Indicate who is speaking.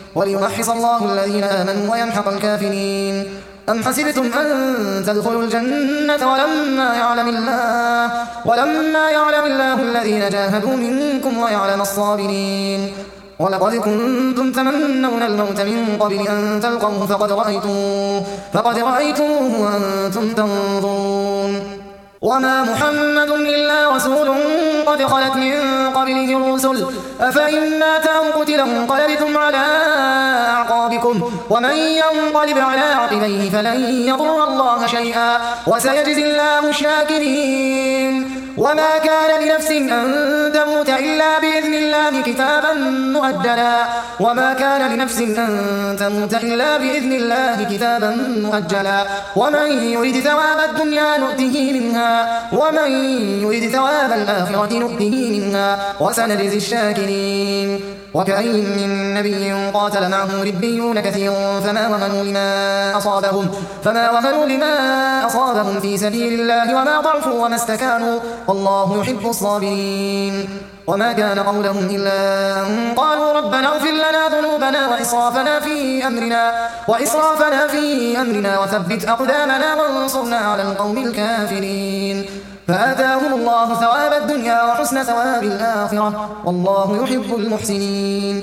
Speaker 1: وليمحص الله الذين آمنوا ويمحق الكافرين. أم حسبتم أن تدخلوا الجنة ولما يعلم الله الذين جاهدوا منكم ويعلم الصابرين. ولقد كنتم تمنون الموت من قبل أن تلقوه فقد رأيتموه وأنتم تنظرون. وما محمد إلا رسول قد خلت من قبله الرسل أفإن مات أو قتل انقلبتم على أعقابكم ومن ينقلب على عقبيه فلن يضر الله شيئا وسيجزي الله الشاكرين. وما كان لنفس أن تموت إلا بإذن الله كتابا مؤجلا ومن يرد ثواب الدنيا نؤته منها ومن يرد ثواب الآخرة نؤته منها وسنجزي الشاكرين. وكأين من نبي قاتل معه ربيون كثير فما وهنوا لما أصابهم في سبيل الله وما ضعفوا وما استكانوا والله يحب الصابرين. وما كان قولهم إلا أن قالوا ربنا اغفر لنا ذنوبنا وإسرافنا في أمرنا وثبت أقدامنا وانصرنا على القوم الكافرين. فآتاهم الله ثواب الدنيا وحسن ثواب الآخرة والله يحب المحسنين.